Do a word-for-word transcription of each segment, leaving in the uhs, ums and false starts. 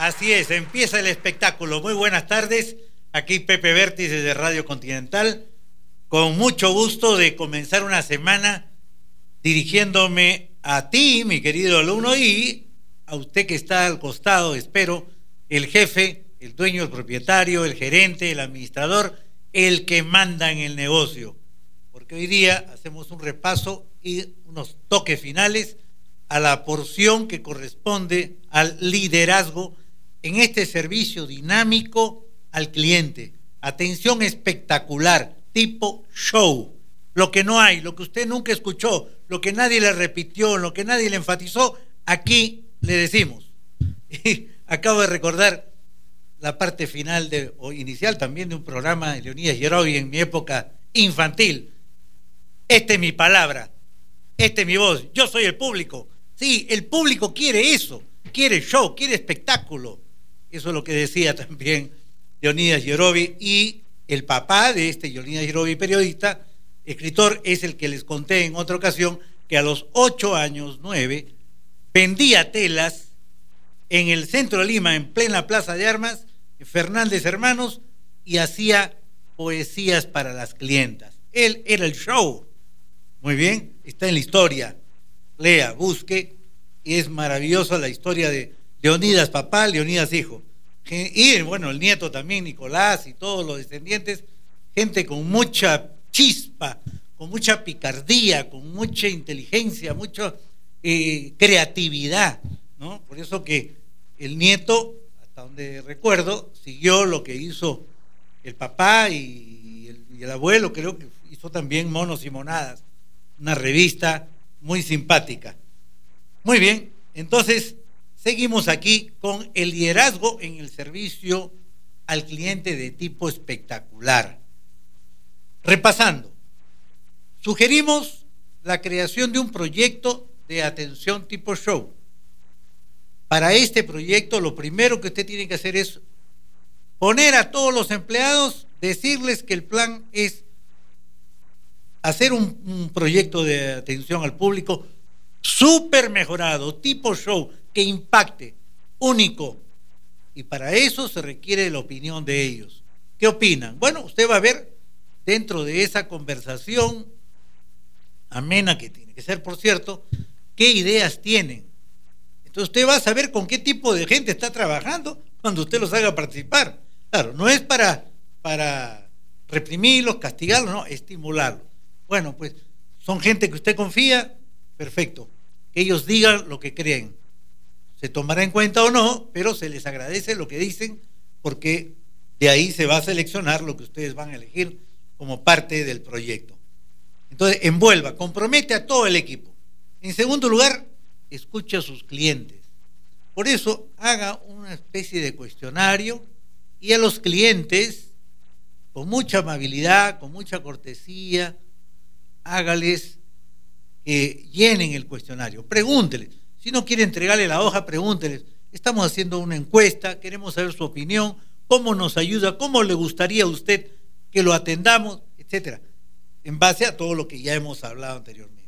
Así es, empieza el espectáculo. Muy buenas tardes, aquí Pepe Vértiz de Radio Continental, con mucho gusto de comenzar una semana dirigiéndome a ti, mi querido alumno, y a usted que está al costado, espero, el jefe, el dueño, el propietario, el gerente, el administrador, el que manda en el negocio. Porque hoy día hacemos un repaso y unos toques finales a la porción que corresponde al liderazgo en este servicio dinámico al cliente. Atención espectacular, tipo show. Lo que no hay, lo que usted nunca escuchó, lo que nadie le repitió, lo que nadie le enfatizó, aquí le decimos. Y acabo de recordar la parte final de, o inicial también de un programa de Leonidas Yerovi en mi época infantil. Esta es mi palabra, esta es mi voz, yo soy el público. Sí, el público quiere eso, quiere show, quiere espectáculo. Eso es lo que decía también Leonidas Yerovi, y el papá de este Leonidas Yerovi, periodista, escritor, es el que les conté en otra ocasión que a los ocho años, nueve, vendía telas en el centro de Lima, en plena Plaza de Armas, Fernández Hermanos, y hacía poesías para las clientas. Él era el show. Muy bien, está en la historia. Lea, busque, y es maravillosa la historia de Leonidas papá, Leonidas hijo. Y bueno, el nieto también, Nicolás, y todos los descendientes, gente con mucha chispa, con mucha picardía, con mucha inteligencia, mucha eh, creatividad, ¿no? Por eso que el nieto, hasta donde recuerdo, siguió lo que hizo el papá, y el, y el abuelo creo que hizo también Monos y Monadas, una revista muy simpática. Muy bien, entonces seguimos aquí con el liderazgo en el servicio al cliente de tipo espectacular. Repasando, sugerimos la creación de un proyecto de atención tipo show. Para este proyecto, lo primero que usted tiene que hacer es poner a todos los empleados, decirles que el plan es hacer un, un proyecto de atención al público súper mejorado, tipo show, que impacte, único. Y para eso se requiere la opinión de ellos. ¿Qué opinan? Bueno, usted va a ver dentro de esa conversación amena, que tiene que ser, por cierto, qué ideas tienen. Entonces usted va a saber con qué tipo de gente está trabajando cuando usted los haga participar. Claro, no es para, para reprimirlos, castigarlos, no, estimularlos. Bueno, pues son gente que usted confía, perfecto. Que ellos digan lo que creen. Se tomará en cuenta o no, pero se les agradece lo que dicen, porque de ahí se va a seleccionar lo que ustedes van a elegir como parte del proyecto. Entonces, envuelva, compromete a todo el equipo. En segundo lugar, escuche a sus clientes. Por eso, haga una especie de cuestionario, y a los clientes, con mucha amabilidad, con mucha cortesía, hágales que llenen el cuestionario. Pregúnteles. Si no quiere entregarle la hoja, pregúnteles. Estamos haciendo una encuesta, queremos saber su opinión, cómo nos ayuda, cómo le gustaría a usted que lo atendamos, etcétera, en base a todo lo que ya hemos hablado anteriormente.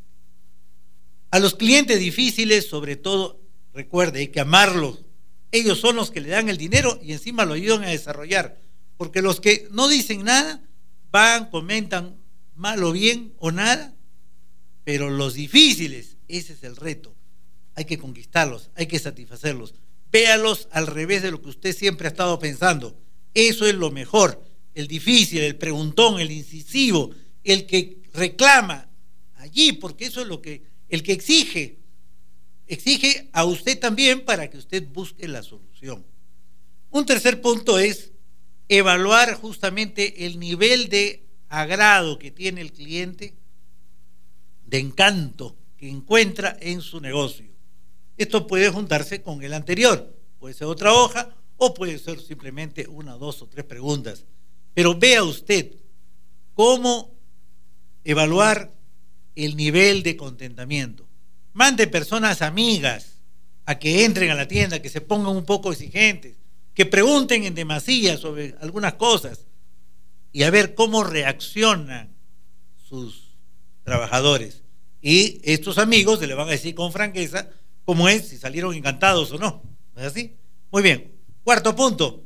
A los clientes difíciles, sobre todo, recuerde, hay que amarlos. Ellos son los que le dan el dinero y encima lo ayudan a desarrollar, porque los que no dicen nada, van, comentan mal o bien o nada, pero los difíciles, ese es el reto. Hay que conquistarlos, hay que satisfacerlos. Véalos al revés de lo que usted siempre ha estado pensando. Eso es lo mejor. El difícil, el preguntón, el incisivo, el que reclama allí, porque eso es lo que, el que exige, exige a usted también para que usted busque la solución. Un tercer punto es evaluar justamente el nivel de agrado que tiene el cliente, de encanto que encuentra en su negocio. Esto puede juntarse con el anterior, puede ser otra hoja o puede ser simplemente una, dos o tres preguntas. Pero vea usted cómo evaluar el nivel de contentamiento. Mande personas amigas a que entren a la tienda, que se pongan un poco exigentes, que pregunten en demasía sobre algunas cosas y a ver cómo reaccionan sus trabajadores. Y estos amigos se le van a decir con franqueza cómo es, si salieron encantados o no. ¿No es así? Muy bien. Cuarto punto,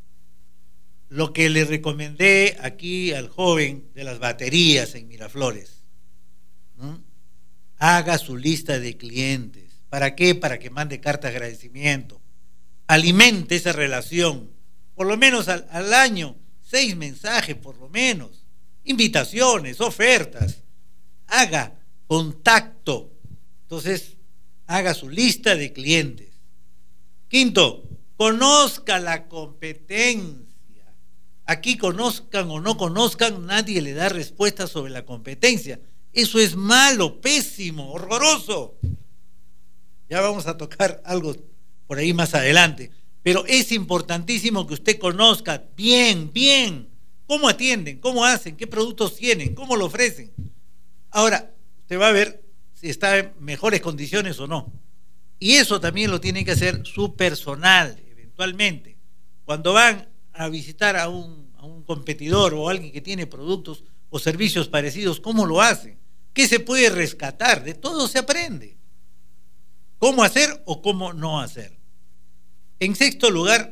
lo que le recomendé aquí al joven de las baterías en Miraflores, ¿no? Haga su lista de clientes. ¿Para qué? Para que mande cartas de agradecimiento. Alimente esa relación, por lo menos al, al año, seis mensajes por lo menos, invitaciones, ofertas. Haga contacto. Entonces, haga su lista de clientes. Quinto, conozca la competencia. Aquí conozcan o no conozcan, nadie le da respuesta sobre la competencia. Eso es malo, pésimo, horroroso. Ya vamos a tocar algo por ahí más adelante. Pero es importantísimo que usted conozca bien, bien, cómo atienden, cómo hacen, qué productos tienen, cómo lo ofrecen. Ahora, usted va a ver si está en mejores condiciones o no. Y eso también lo tiene que hacer su personal, eventualmente. Cuando van a visitar a un, a un competidor o alguien que tiene productos o servicios parecidos, ¿cómo lo hacen? ¿Qué se puede rescatar? De todo se aprende. ¿Cómo hacer o cómo no hacer? En sexto lugar,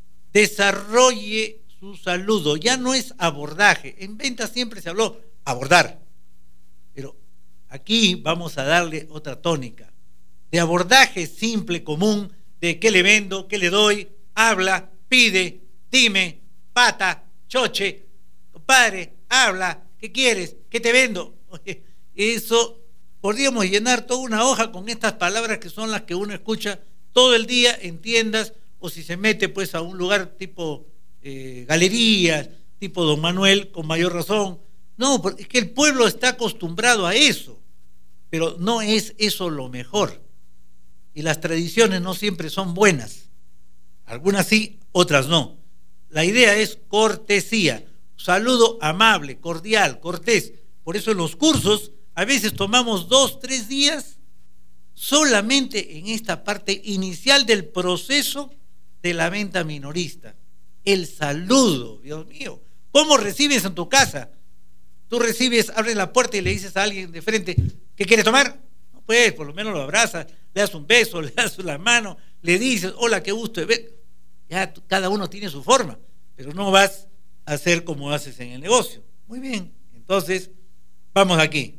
desarrolle su saludo. Ya no es abordaje. En ventas siempre se habló abordar. Pero aquí vamos a darle otra tónica. De abordaje simple, común, de qué le vendo, qué le doy, habla, pide, dime, pata, choche, compadre, habla, ¿qué quieres? ¿Qué te vendo? Oye, eso podríamos llenar toda una hoja con estas palabras que son las que uno escucha todo el día en tiendas, o si se mete pues a un lugar tipo eh, galerías, tipo Don Manuel, con mayor razón. No, porque es que el pueblo está acostumbrado a eso, pero no es eso lo mejor. Y las tradiciones no siempre son buenas. Algunas sí, otras no. La idea es cortesía, saludo amable, cordial, cortés. Por eso en los cursos a veces tomamos dos, tres días solamente en esta parte inicial del proceso de la venta minorista. El saludo, Dios mío. ¿Cómo recibes en tu casa? Tú recibes, abres la puerta y le dices a alguien de frente, ¿qué quiere tomar? No, pues, por lo menos lo abrazas, le das un beso, le das la mano, le dices, hola, qué gusto de ver. Ya cada uno tiene su forma, pero no vas a hacer como haces en el negocio. Muy bien, entonces, vamos aquí.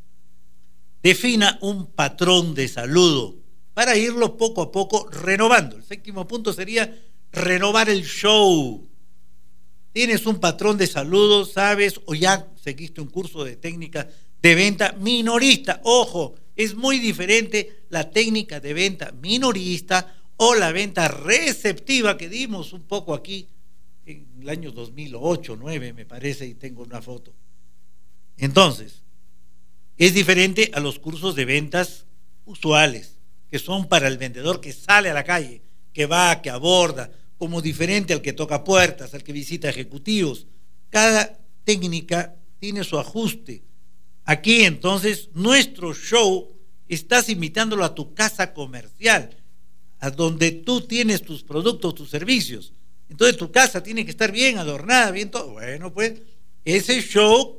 Defina un patrón de saludo para irlo poco a poco renovando. El séptimo punto sería renovar el show. Tienes un patrón de saludo, sabes, o ya seguiste un curso de técnica de venta minorista. Ojo, es muy diferente la técnica de venta minorista o la venta receptiva que dimos un poco aquí en el año dos mil ocho, dos mil nueve me parece, y tengo una foto. Entonces, es diferente a los cursos de ventas usuales, que son para el vendedor que sale a la calle, que va, que aborda, como diferente al que toca puertas, al que visita ejecutivos. Cada técnica tiene su ajuste. Aquí entonces nuestro show estás invitándolo a tu casa comercial, a donde tú tienes tus productos, tus servicios. Entonces tu casa tiene que estar bien adornada, bien todo. Bueno, pues ese show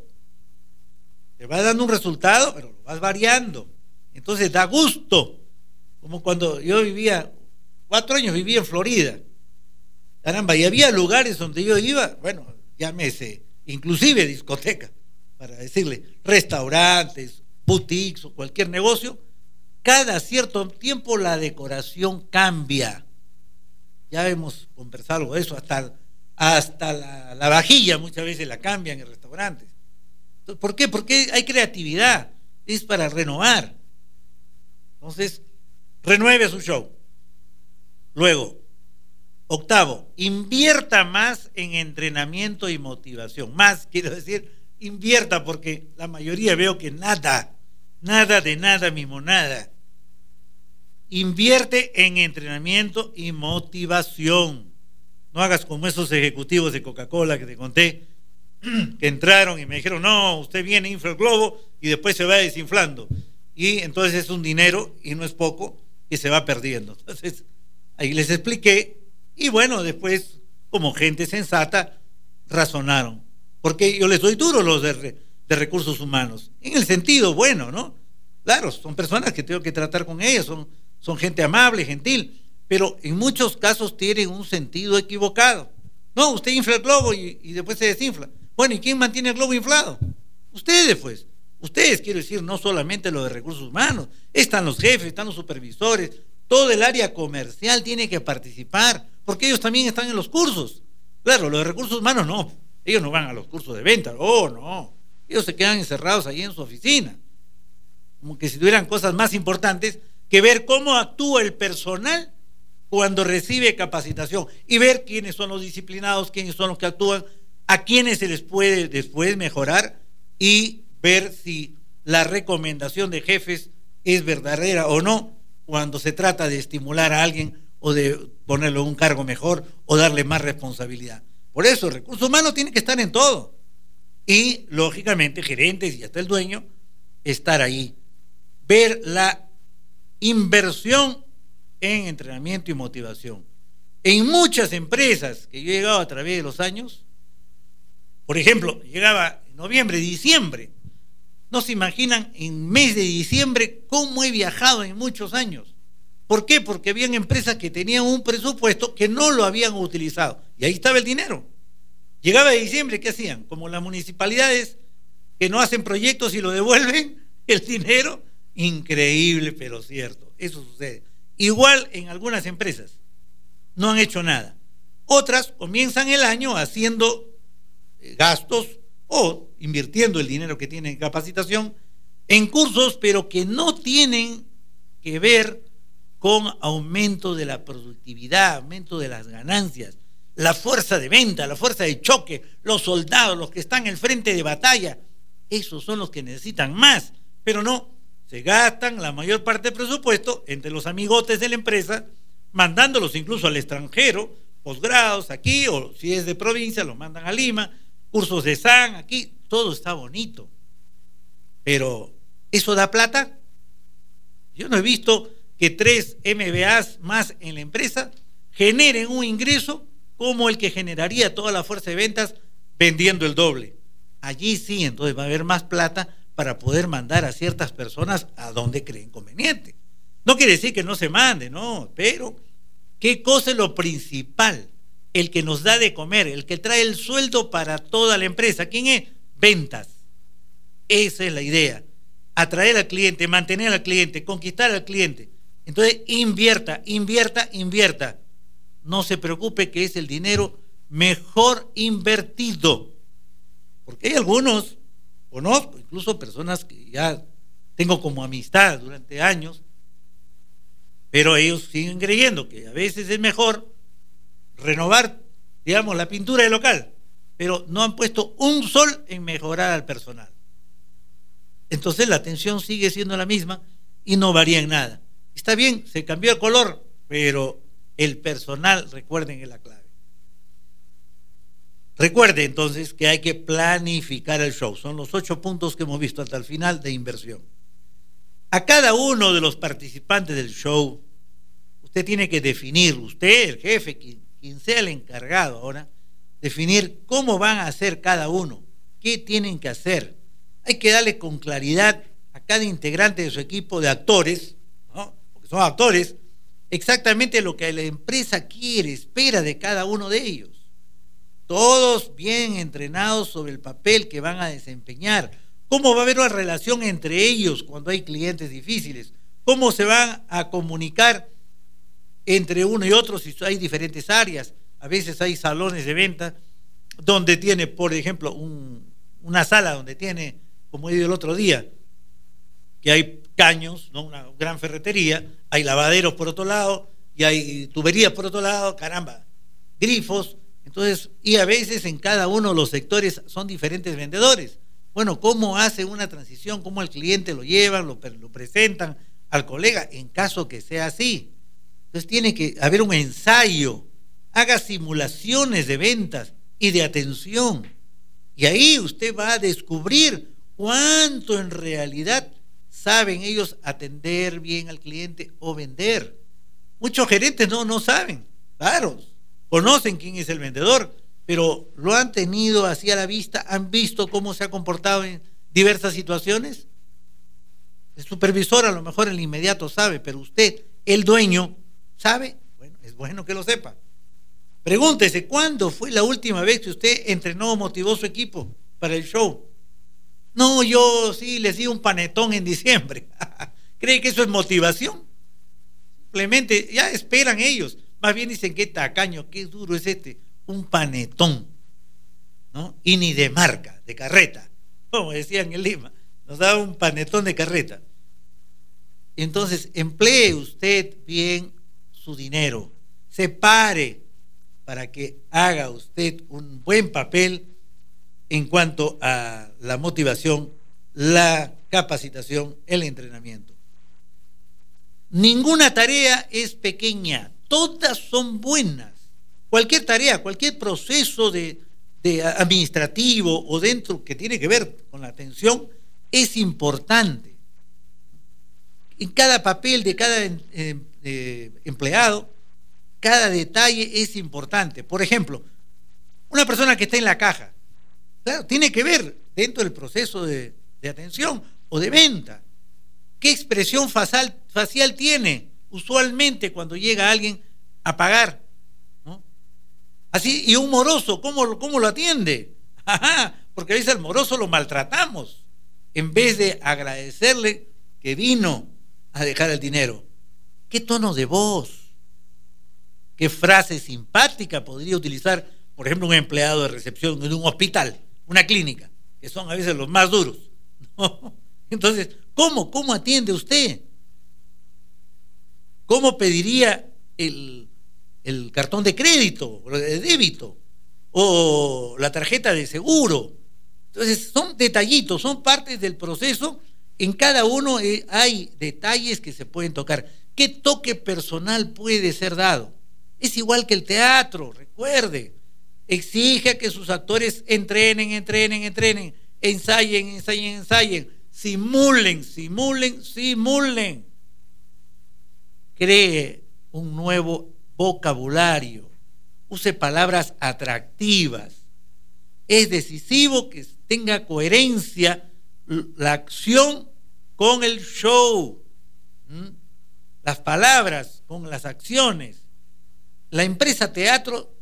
te va dando un resultado, pero lo vas variando. Entonces da gusto. Como cuando yo vivía, cuatro años vivía en Florida. Caramba, y había lugares donde yo iba, bueno, llámese, inclusive discoteca, para decirle, restaurantes, boutiques o cualquier negocio, cada cierto tiempo la decoración cambia. Ya hemos conversado algo de eso, hasta, hasta la, la vajilla muchas veces la cambian en restaurantes. ¿Por qué? Porque hay creatividad, es para renovar. Entonces, renueve su show. Luego, octavo, invierta más en entrenamiento y motivación. Más, quiero decir, invierta, porque la mayoría veo que nada, nada de nada, mismo nada. Invierte en entrenamiento y motivación. No hagas como esos ejecutivos de Coca-Cola que te conté, que entraron y me dijeron, no, usted viene, infla el globo y después se va desinflando. Y entonces es un dinero, y no es poco, que se va perdiendo. Entonces, ahí les expliqué, y bueno, después, como gente sensata, razonaron. Porque yo les doy duro los de, de recursos humanos, en el sentido bueno, ¿no? Claro, son personas que tengo que tratar con ellas, son, son gente amable, gentil, pero en muchos casos tienen un sentido equivocado. No, usted infla el globo y, y después se desinfla. Bueno, ¿y quién mantiene el globo inflado? Ustedes, pues. Ustedes, quiero decir, no solamente lo de recursos humanos, están los jefes, están los supervisores, todo el área comercial tiene que participar, porque ellos también están en los cursos. Claro, los de recursos humanos no, ellos no van a los cursos de venta, oh, no, ellos se quedan encerrados ahí en su oficina, como que si tuvieran cosas más importantes que ver cómo actúa el personal cuando recibe capacitación y ver quiénes son los disciplinados, quiénes son los que actúan, a quiénes se les puede después mejorar y ver si la recomendación de jefes es verdadera o no cuando se trata de estimular a alguien o de ponerlo en un cargo mejor o darle más responsabilidad. Por eso, el recurso humano tiene que estar en todo. Y, lógicamente, gerentes y hasta el dueño, estar ahí. Ver la inversión en entrenamiento y motivación. En muchas empresas que yo he llegado a través de los años, por ejemplo, llegaba en noviembre, diciembre, no se imaginan en mes de diciembre cómo he viajado en muchos años. ¿Por qué? Porque habían empresas que tenían un presupuesto que no lo habían utilizado. Y ahí estaba el dinero. Llegaba de diciembre, ¿qué hacían? Como las municipalidades que no hacen proyectos y lo devuelven, el dinero, increíble, pero cierto. Eso sucede. Igual en algunas empresas. No han hecho nada. Otras comienzan el año haciendo gastos o invirtiendo el dinero que tienen en capacitación en cursos, pero que no tienen que ver con aumento de la productividad, aumento de las ganancias, la fuerza de venta, la fuerza de choque, los soldados, los que están en el frente de batalla, esos son los que necesitan más, pero no, se gastan la mayor parte del presupuesto entre los amigotes de la empresa, mandándolos incluso al extranjero, posgrados aquí, o si es de provincia, los mandan a Lima, cursos de S A N, aquí, todo está bonito. Pero, ¿eso da plata? Yo no he visto que tres M B As más en la empresa generen un ingreso como el que generaría toda la fuerza de ventas vendiendo el doble. Allí sí, entonces va a haber más plata para poder mandar a ciertas personas a donde creen conveniente. No quiere decir que no se mande, no, pero ¿qué cosa es lo principal? El que nos da de comer, el que trae el sueldo para toda la empresa. ¿Quién es? Ventas. Esa es la idea. Atraer al cliente, mantener al cliente, conquistar al cliente. Entonces, invierta, invierta, invierta. No se preocupe que es el dinero mejor invertido. Porque hay algunos, conozco, incluso personas que ya tengo como amistad durante años, pero ellos siguen creyendo que a veces es mejor renovar, digamos, la pintura del local, pero no han puesto un sol en mejorar al personal. Entonces la atención sigue siendo la misma y no varía en nada. Está bien, se cambió el color, pero el personal, recuerden, es la clave. Recuerde entonces que hay que planificar el show. Son los ocho puntos que hemos visto hasta el final de inversión. A cada uno de los participantes del show, usted tiene que definir, usted, el jefe, quien quien sea el encargado ahora, definir cómo van a hacer cada uno, qué tienen que hacer. Hay que darle con claridad a cada integrante de su equipo de actores, ¿no? Porque son actores, exactamente lo que la empresa quiere, espera de cada uno de ellos. Todos bien entrenados sobre el papel que van a desempeñar. ¿Cómo va a haber una relación entre ellos cuando hay clientes difíciles? ¿Cómo se van a comunicar entre uno y otro si hay diferentes áreas? A veces hay salones de venta donde tiene, por ejemplo, un, una sala donde tiene, como he dicho el otro día, que hay caños, ¿no? Una gran ferretería, hay lavaderos por otro lado y hay tuberías por otro lado, caramba, grifos. Entonces, y a veces en cada uno de los sectores son diferentes vendedores. Bueno, ¿cómo hace una transición? ¿Cómo al cliente lo llevan, lo, lo presentan al colega en caso que sea así? Entonces tiene que haber un ensayo, haga simulaciones de ventas y de atención. Y ahí usted va a descubrir cuánto en realidad saben ellos atender bien al cliente o vender. Muchos gerentes no, no saben, claro, conocen quién es el vendedor, pero lo han tenido así a la vista, han visto cómo se ha comportado en diversas situaciones. El supervisor a lo mejor en el inmediato sabe, pero usted, el dueño, ¿sabe? Bueno, es bueno que lo sepa. Pregúntese, ¿cuándo fue la última vez que usted entrenó o motivó su equipo para el show? No, yo sí les di un panetón en diciembre. ¿Cree que eso es motivación? Simplemente ya esperan ellos. Más bien dicen, qué tacaño, qué duro es este. Un panetón, ¿no? Y ni de marca, de carreta, como decían en Lima. Nos daba un panetón de carreta. Entonces, emplee usted bien su dinero. Separe para que haga usted un buen papel en cuanto a la motivación, la capacitación, el entrenamiento. Ninguna tarea es pequeña, todas son buenas. Cualquier tarea, cualquier proceso de, de administrativo o dentro que tiene que ver con la atención es importante. En cada papel de cada eh, eh, empleado, cada detalle es importante. Por ejemplo, una persona que está en la caja, claro, tiene que ver dentro del proceso de, de atención o de venta. ¿Qué expresión facial, facial tiene usualmente cuando llega alguien a pagar? ¿No? Así, y un moroso, ¿cómo, cómo lo atiende? Ajá, porque a veces al moroso lo maltratamos en vez de agradecerle que vino a dejar el dinero. ¿Qué tono de voz? ¿Qué frase simpática podría utilizar, por ejemplo, un empleado de recepción en un hospital, una clínica, que son a veces los más duros? ¿No? Entonces, ¿cómo? ¿Cómo atiende usted? ¿Cómo pediría el, el cartón de crédito, o de débito, o la tarjeta de seguro? Entonces, son detallitos, son partes del proceso. En cada uno hay detalles que se pueden tocar. ¿Qué toque personal puede ser dado? Es igual que el teatro, recuerde. Exige que sus actores entrenen, entrenen, entrenen, ensayen, ensayen, ensayen, simulen, simulen, simulen. Cree un nuevo vocabulario, use palabras atractivas. Es decisivo que tenga coherencia la acción con el show, ¿Mm? las palabras con las acciones. La empresa teatro,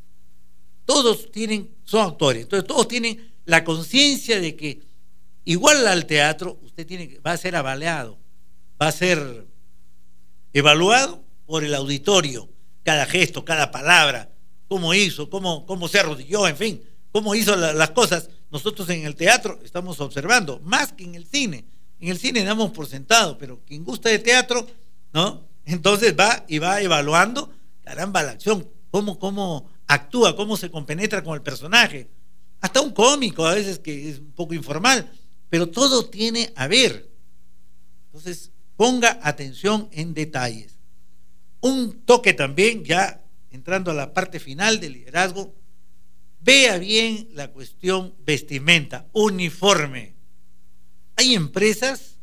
todos tienen, son actores, entonces todos tienen la conciencia de que igual al teatro usted tiene, va a ser avaliado, va a ser evaluado por el auditorio, cada gesto, cada palabra, cómo hizo, cómo, cómo se arrodilló, en fin, cómo hizo la, las cosas. Nosotros en el teatro estamos observando, más que en el cine. En el cine damos por sentado, pero quien gusta de teatro, ¿no? Entonces va y va evaluando, caramba, la acción, cómo, cómo actúa, cómo se compenetra con el personaje. Hasta un cómico a veces que es un poco informal, pero todo tiene a ver. Entonces, ponga atención en detalles. Un toque también, ya entrando a la parte final del liderazgo, vea bien la cuestión vestimenta, uniforme. Hay empresas,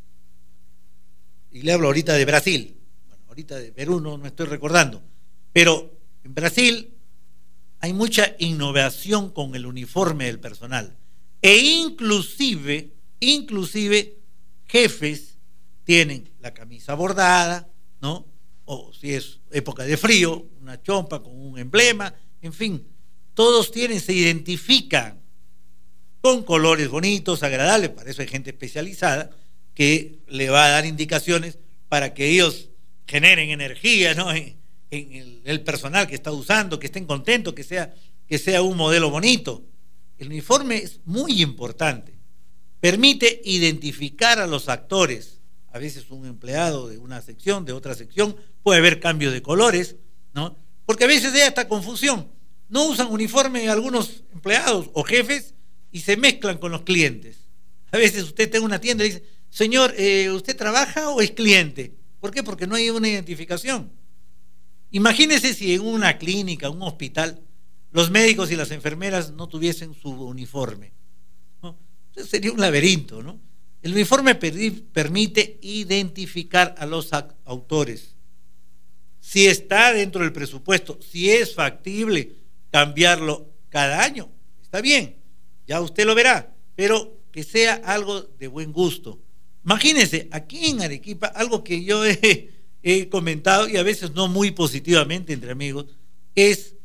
y le hablo ahorita de Brasil, bueno, ahorita de Perú no me estoy recordando, pero en Brasil hay mucha innovación con el uniforme del personal, e inclusive, inclusive jefes tienen la camisa bordada, ¿no? O si es época de frío, una chompa con un emblema, en fin, todos tienen, se identifican con colores bonitos, agradables. Para eso hay gente especializada que le va a dar indicaciones para que ellos generen energía, ¿no? en, en el, el personal que está usando, que estén contentos, que sea, que sea un modelo bonito. El uniforme es muy importante, permite identificar a los actores. A veces un empleado de una sección, de otra sección, puede haber cambios de colores, ¿no? Porque a veces hay hasta confusión. No usan uniforme algunos empleados o jefes y se mezclan con los clientes. A veces usted está en una tienda y dice, señor, eh, ¿usted trabaja o es cliente? ¿Por qué? Porque no hay una identificación. Imagínese si en una clínica, un hospital, los médicos y las enfermeras no tuviesen su uniforme, ¿no? Entonces sería un laberinto, ¿no? El uniforme permite identificar a los autores. Si está dentro del presupuesto, si es factible cambiarlo cada año, está bien, ya usted lo verá, pero que sea algo de buen gusto. Imagínense, aquí en Arequipa, algo que yo he, he comentado, y a veces no muy positivamente entre amigos, es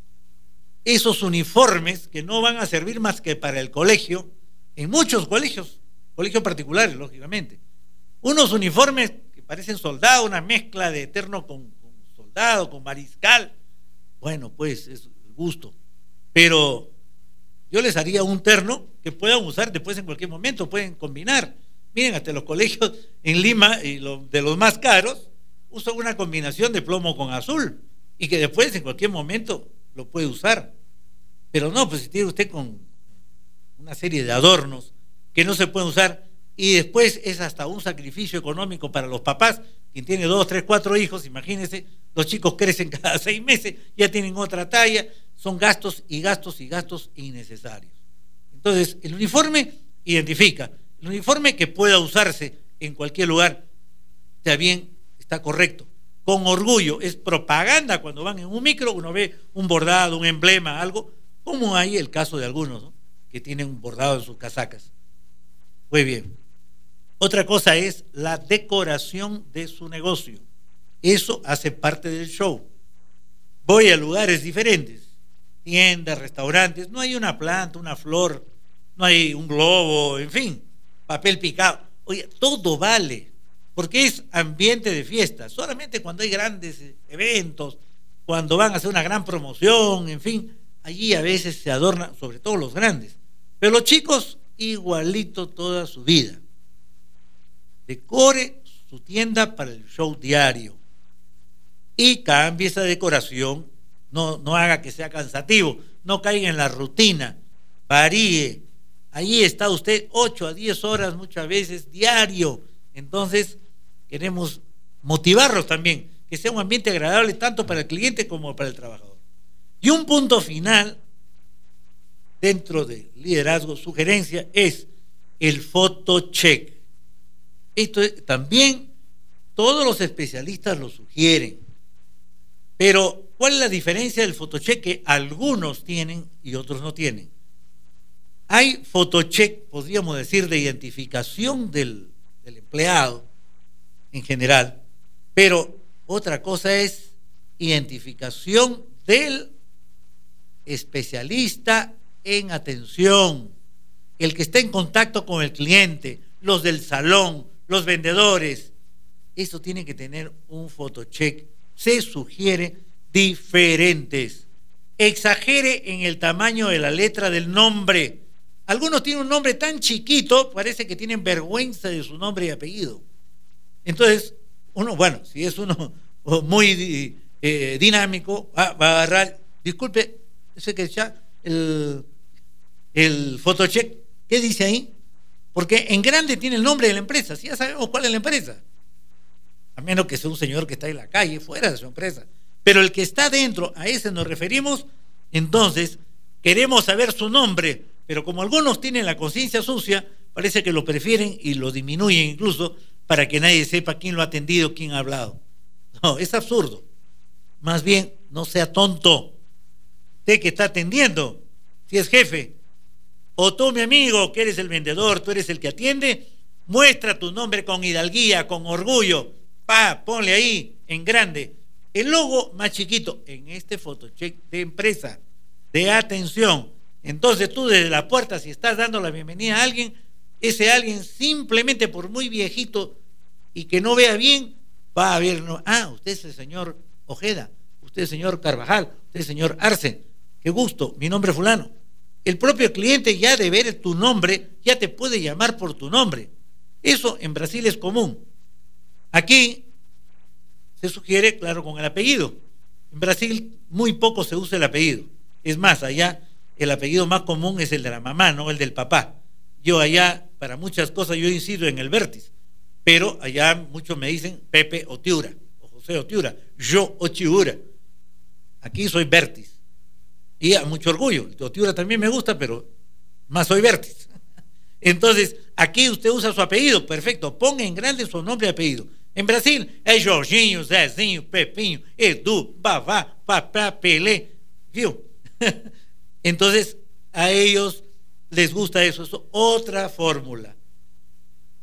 esos uniformes que no van a servir más que para el colegio, en muchos colegios, colegios particulares, lógicamente. Unos uniformes que parecen soldados, una mezcla de eterno con, con soldado, con mariscal. Bueno, pues es el gusto. Pero yo les haría un terno que puedan usar después en cualquier momento, pueden combinar. Miren, hasta los colegios en Lima, y lo, de los más caros, usan una combinación de plomo con azul y que después en cualquier momento lo puede usar. Pero no, pues si tiene usted con una serie de adornos que no se pueden usar, y después es hasta un sacrificio económico para los papás. Quien tiene dos, tres, cuatro hijos, imagínense, los chicos crecen cada seis meses, ya tienen otra talla, son gastos y gastos y gastos innecesarios. Entonces, el uniforme identifica, el uniforme que pueda usarse en cualquier lugar, está bien, está correcto, con orgullo, es propaganda. Cuando van en un micro, uno ve un bordado, un emblema, algo, como hay el caso de algunos, ¿no?, que tienen un bordado en sus casacas. Muy bien. Otra cosa es la decoración de su negocio. Eso hace parte del show. Voy a lugares diferentes, tiendas, restaurantes, no hay una planta, una flor, no hay un globo, en fin, papel picado. Oye, todo vale, porque es ambiente de fiesta. Solamente cuando hay grandes eventos, cuando van a hacer una gran promoción, en fin, allí a veces se adornan, sobre todo los grandes. Pero los chicos, igualito toda su vida. Decore su tienda para el show diario y cambie esa decoración, no, no haga que sea cansativo, no caiga en la rutina, varíe. Allí está usted ocho a diez horas muchas veces diario. Entonces queremos motivarlos también, que sea un ambiente agradable tanto para el cliente como para el trabajador. Y un punto final dentro del liderazgo, sugerencia, es el photocheck. Esto es, también todos los especialistas lo sugieren. Pero, ¿cuál es la diferencia del photocheck que algunos tienen y otros no tienen? Hay photocheck, podríamos decir, de identificación del, del empleado en general, pero otra cosa es identificación del especialista en atención, el que está en contacto con el cliente, los del salón, los vendedores. Eso tiene que tener un photocheck. Se sugiere diferentes. Exagere en el tamaño de la letra del nombre. Algunos tienen un nombre tan chiquito, parece que tienen vergüenza de su nombre y apellido. Entonces, uno, bueno, si es uno muy eh, dinámico, va, va a agarrar, disculpe, ese que ya, el, el photocheck, ¿qué dice ahí? Porque en grande tiene el nombre de la empresa, si ya sabemos cuál es la empresa. A menos que sea un señor que está en la calle, fuera de su empresa. Pero el que está dentro, a ese nos referimos. Entonces, queremos saber su nombre, pero como algunos tienen la conciencia sucia, parece que lo prefieren y lo disminuyen incluso para que nadie sepa quién lo ha atendido, quién ha hablado. No, es absurdo. Más bien, no sea tonto. Usted que está atendiendo, si es jefe, o tú, mi amigo, que eres el vendedor, tú eres el que atiende, muestra tu nombre con hidalguía, con orgullo. Pa, ponle ahí en grande el logo más chiquito en este photocheck de empresa, de atención. Entonces tú desde la puerta, si estás dando la bienvenida a alguien, ese alguien simplemente por muy viejito y que no vea bien, va a ver, no, ah, usted es el señor Ojeda, usted es el señor Carvajal, usted es el señor Arce, qué gusto, mi nombre es fulano. El propio cliente ya de ver tu nombre, ya te puede llamar por tu nombre. Eso en Brasil es común. Aquí se sugiere, claro, con el apellido. En Brasil muy poco se usa el apellido. Es más, allá el apellido más común es el de la mamá, no el del papá. Yo allá, para muchas cosas, yo incido en el Vértiz, pero allá muchos me dicen Pepe Otiura, o José Otiura, yo Otiura. Aquí soy Vértiz. Y a mucho orgullo, el Otiura también me gusta, pero más soy Vértiz. Entonces, aquí usted usa su apellido, perfecto, ponga en grande su nombre y apellido. En Brasil es Jorginho, Zezinho, Pepinho, Edu, Babá, Papá, Pelé, ¿vio? Entonces, a ellos les gusta eso, es otra fórmula.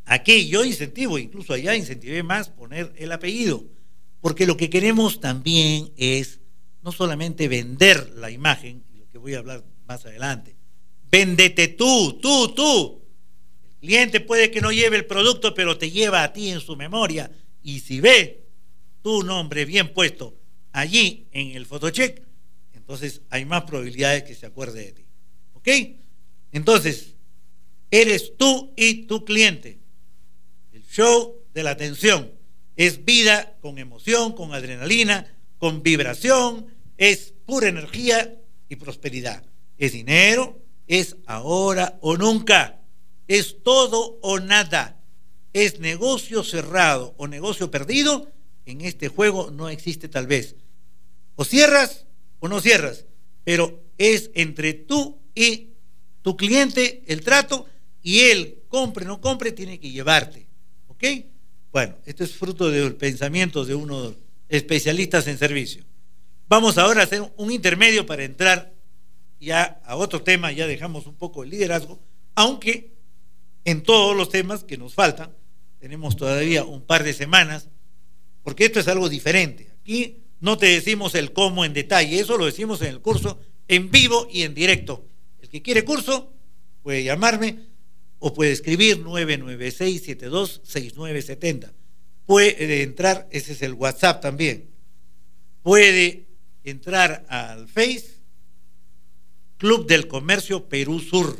Aquí yo incentivo, incluso allá incentivé más poner el apellido, porque lo que queremos también es no solamente vender la imagen, lo que voy a hablar más adelante, véndete tú, tú, tú. El cliente puede que no lleve el producto, pero te lleva a ti en su memoria, y si ve tu nombre bien puesto allí en el photocheck, entonces hay más probabilidades que se acuerde de ti. ¿Ok? Entonces, eres tú y tu cliente. El show de la atención es vida con emoción, con adrenalina, con vibración, es pura energía y prosperidad. Es dinero, es ahora o nunca, es todo o nada, es negocio cerrado o negocio perdido. En este juego no existe tal vez. O cierras o no cierras, pero es entre tú y tu cliente el trato, y él, compre o no compre, tiene que llevarte. ¿Ok? Bueno, esto es fruto del pensamiento de unos especialistas en servicio. Vamos ahora a hacer un intermedio para entrar ya a otro tema. Ya dejamos un poco el liderazgo, aunque en todos los temas que nos faltan, tenemos todavía un par de semanas, porque esto es algo diferente. Aquí no te decimos el cómo en detalle, eso lo decimos en el curso en vivo y en directo. El que quiere curso puede llamarme o puede escribir nueve nueve seis, siete dos, seis nueve siete cero. Puede entrar, ese es el WhatsApp también. Puede entrar al Face, Club del Comercio Perú Sur.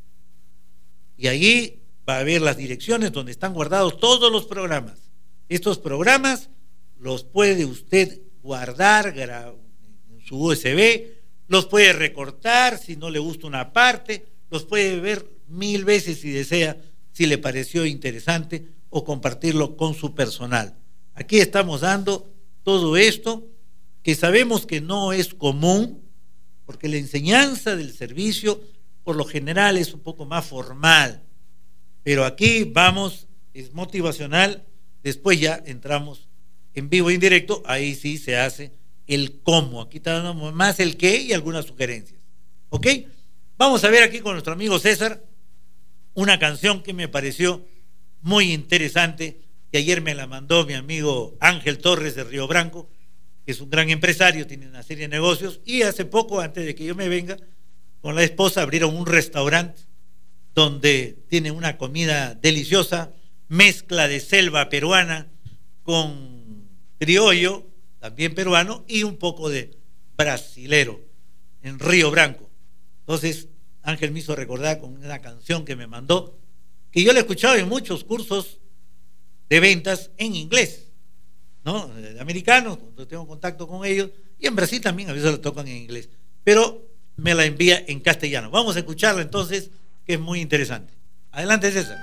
Y ahí va a ver las direcciones donde están guardados todos los programas. Estos programas los puede usted guardar en su U S B, los puede recortar si no le gusta una parte, los puede ver mil veces si desea, si le pareció interesante, o compartirlo con su personal. Aquí estamos dando todo esto que sabemos que no es común, porque la enseñanza del servicio por lo general es un poco más formal, pero aquí vamos, es motivacional. Después ya entramos en vivo e indirecto, ahí sí se hace el cómo. Aquí está dando más el qué y algunas sugerencias. ¿Ok? Vamos a ver aquí con nuestro amigo César una canción que me pareció muy interesante, que ayer me la mandó mi amigo Ángel Torres de Río Branco, que es un gran empresario, tiene una serie de negocios, y hace poco, antes de que yo me venga, con la esposa abrieron un restaurante donde tiene una comida deliciosa, mezcla de selva peruana con criollo, también peruano, y un poco de brasilero en Río Branco. Entonces Ángel me hizo recordar con una canción que me mandó, que yo la he escuchado en muchos cursos de ventas en inglés, ¿no? De americanos, cuando tengo contacto con ellos, y en Brasil también a veces la tocan en inglés, pero me la envía en castellano. Vamos a escucharla entonces, que es muy interesante. Adelante, César.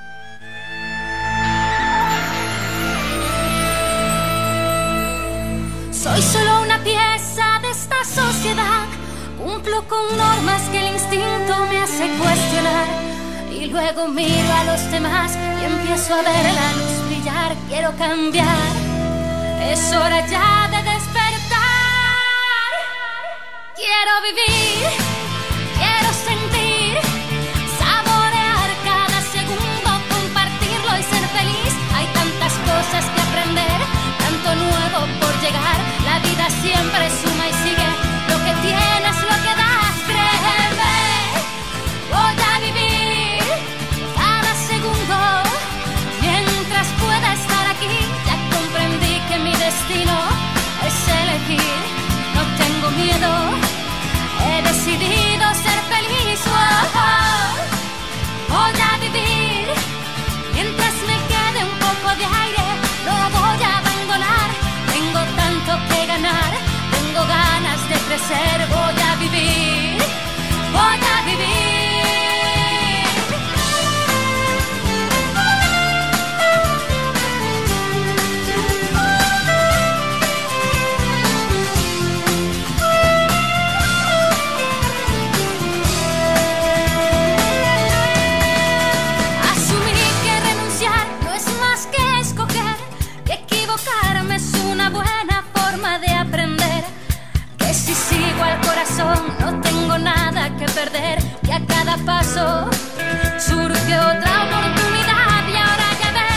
Soy solo una pieza de esta sociedad, cumplo con normas que el instinto me hace cuestionar, y luego miro a los demás y empiezo a ver la luz brillar. Quiero cambiar, es hora ya de despertar. Quiero vivir, quiero sentir, saborear cada segundo, compartirlo y ser feliz. Hay tantas cosas que aprender, tanto nuevo por llegar. La vida siempre suma y sigue, lo que tienes, lo que das, créeme. Voy a vivir cada segundo mientras pueda estar aquí. Ya comprendí que mi destino es elegir, no tengo miedo, he decidido ser feliz. Oh, oh. Voy a vivir mientras me quede un poco de aire, no voy a abandonar, tengo tanto que ganar, tengo ganas de crecer. Voy a vivir, voy a vivir. Asumí que renunciar no es más que escoger, que equivocarme es una buena forma de aprender, que si sigo al corazón no tengo nada que perder, que a cada paso surge otra oportunidad. Y ahora ya ves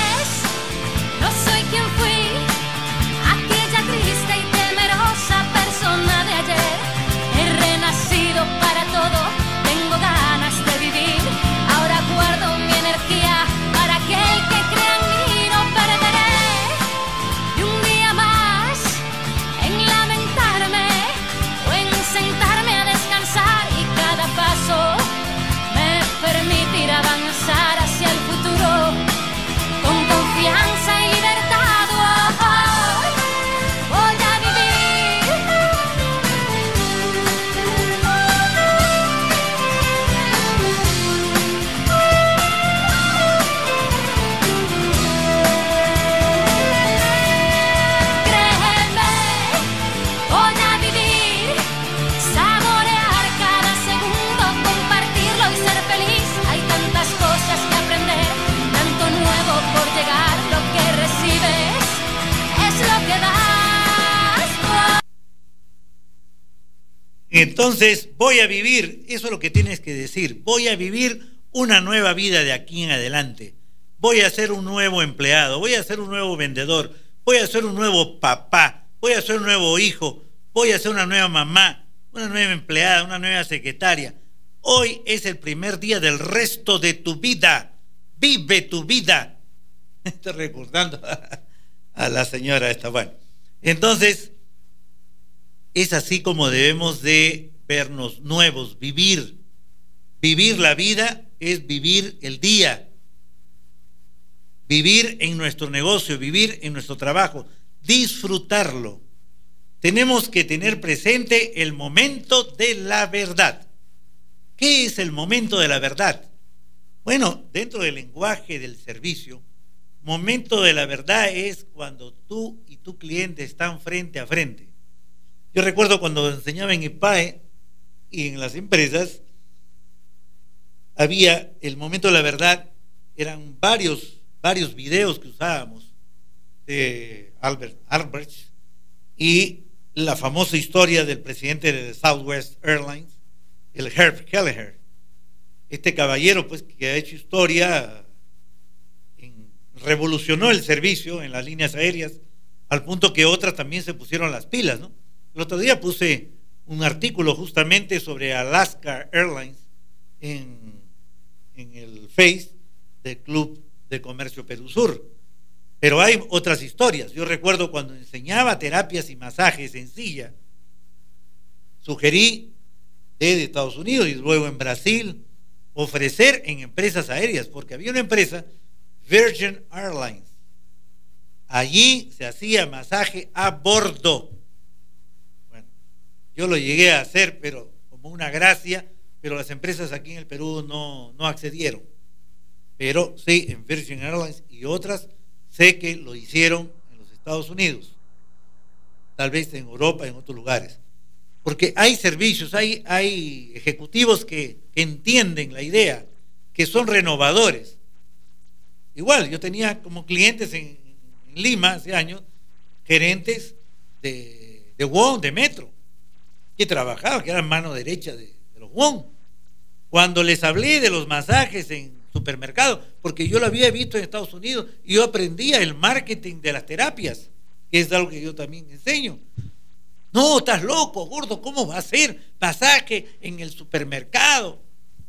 Entonces, voy a vivir, eso es lo que tienes que decir, voy a vivir una nueva vida de aquí en adelante. Voy a ser un nuevo empleado, voy a ser un nuevo vendedor, voy a ser un nuevo papá, voy a ser un nuevo hijo, voy a ser una nueva mamá, una nueva empleada, una nueva secretaria. Hoy es el primer día del resto de tu vida. Vive tu vida. Estoy recordando a, a la señora esta. Bueno, entonces, es así como debemos de vernos nuevos, vivir. Vivir la vida es vivir el día. Vivir en nuestro negocio, vivir en nuestro trabajo, disfrutarlo. Tenemos que tener presente el momento de la verdad. ¿Qué es el momento de la verdad? Bueno, dentro del lenguaje del servicio, momento de la verdad es cuando tú y tu cliente están frente a frente. Yo recuerdo cuando enseñaba en I P A E y en las empresas, había el momento de la verdad, eran varios, varios videos que usábamos de Albert Albrecht y la famosa historia del presidente de Southwest Airlines, el Herb Kelleher. Este caballero, pues, que ha hecho historia, en, revolucionó el servicio en las líneas aéreas, al punto que otras también se pusieron las pilas, ¿no? El otro día puse un artículo justamente sobre Alaska Airlines en, en el Face del Club de Comercio Perú Sur. Pero hay otras historias. Yo recuerdo cuando enseñaba terapias y masajes en silla, sugerí desde Estados Unidos y luego en Brasil ofrecer en empresas aéreas, porque había una empresa, Virgin Airlines, allí se hacía masaje a bordo. Bueno, yo lo llegué a hacer, pero como una gracia, pero las empresas aquí en el Perú no, no accedieron. Pero sí, en Virgin Airlines y otras, sé que lo hicieron en los Estados Unidos, tal vez en Europa, en otros lugares. Porque hay servicios, hay, hay ejecutivos que, que entienden la idea, que son renovadores. Igual, yo tenía como clientes en, en Lima hace años, gerentes de, de W O N, de Metro, que trabajaban, que eran mano derecha de, de los W O N. Cuando les hablé de los masajes en supermercados, porque yo lo había visto en Estados Unidos y yo aprendía el marketing de las terapias, que es algo que yo también enseño. No, estás loco, gordo, ¿cómo va a ser masaje en el supermercado?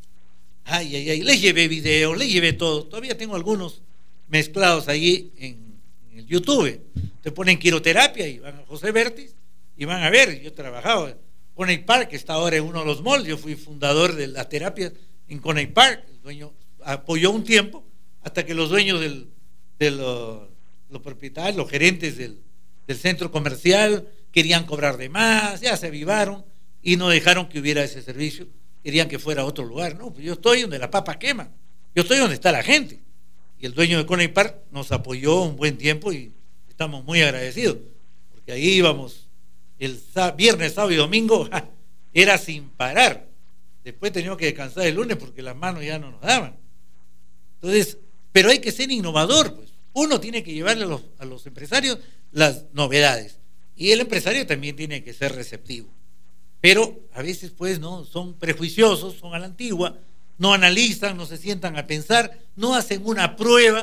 Ay, ay, ay, les llevé videos, les llevé todo. Todavía tengo algunos mezclados allí en, en el YouTube. Te ponen quiroterapia y van a José Vértiz y van a ver. Yo trabajaba en Coney Park, que está ahora en uno de los malls. Yo fui fundador de las terapias en Coney Park. El dueño apoyó un tiempo hasta que los dueños del, de los, los propietarios, los gerentes del, del centro comercial querían cobrar de más, ya se avivaron y no dejaron que hubiera ese servicio, querían que fuera a otro lugar. No, pues yo estoy donde la papa quema, yo estoy donde está la gente. Y el dueño de Coney Park nos apoyó un buen tiempo y estamos muy agradecidos, porque ahí íbamos el viernes, sábado y domingo, ja, era sin parar. Después teníamos que descansar el lunes porque las manos ya no nos daban. Entonces, pero hay que ser innovador, pues. Uno tiene que llevarle a los, a los empresarios las novedades. Y el empresario también tiene que ser receptivo. Pero a veces, pues, no, son prejuiciosos, son a la antigua, no analizan, no se sientan a pensar, no hacen una prueba.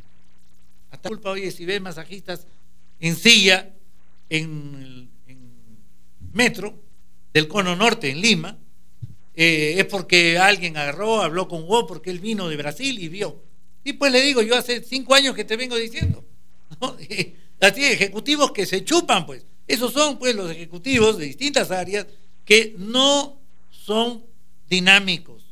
Hasta culpa, oye, si ves masajistas en silla, en, en Metro, del Cono Norte, en Lima, eh, es porque alguien agarró, habló con vos, porque él vino de Brasil y vio. Y pues le digo, yo hace cinco años que te vengo diciendo, ¿no? Así, ejecutivos que se chupan, pues. Esos son, pues, los ejecutivos de distintas áreas que no son dinámicos.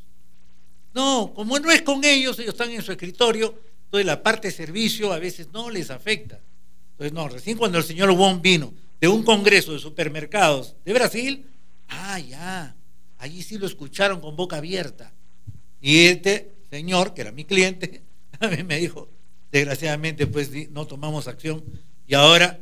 No, como no es con ellos, ellos están en su escritorio, entonces la parte de servicio a veces no les afecta. Entonces, no, recién cuando el señor Wong vino de un congreso de supermercados de Brasil, ah, ya, allí sí lo escucharon con boca abierta. Y este señor, que era mi cliente, a mí me dijo, desgraciadamente, pues, no tomamos acción. Y ahora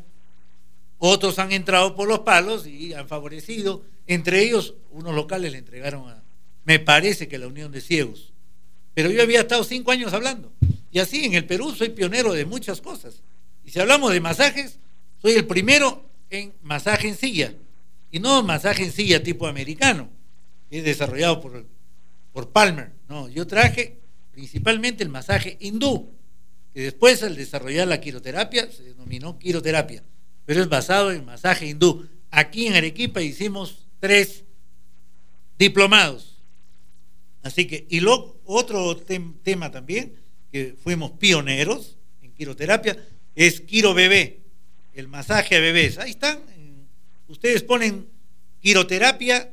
otros han entrado por los palos y han favorecido. Entre ellos, unos locales le entregaron a, me parece que la Unión de Ciegos. Pero yo había estado cinco años hablando. Y así en el Perú soy pionero de muchas cosas. Y si hablamos de masajes, soy el primero en masaje en silla. Y no masaje en silla tipo americano, que es desarrollado por, por Palmer. No, yo traje principalmente el masaje hindú, que después al desarrollar la quiroterapia se denominó quiroterapia, pero es basado en masaje hindú. Aquí en Arequipa hicimos tres diplomados. Así que, y luego otro tem, tema también, que fuimos pioneros en quiroterapia, es Quiro Bebé, el masaje a bebés. Ahí están, ustedes ponen quiroterapia,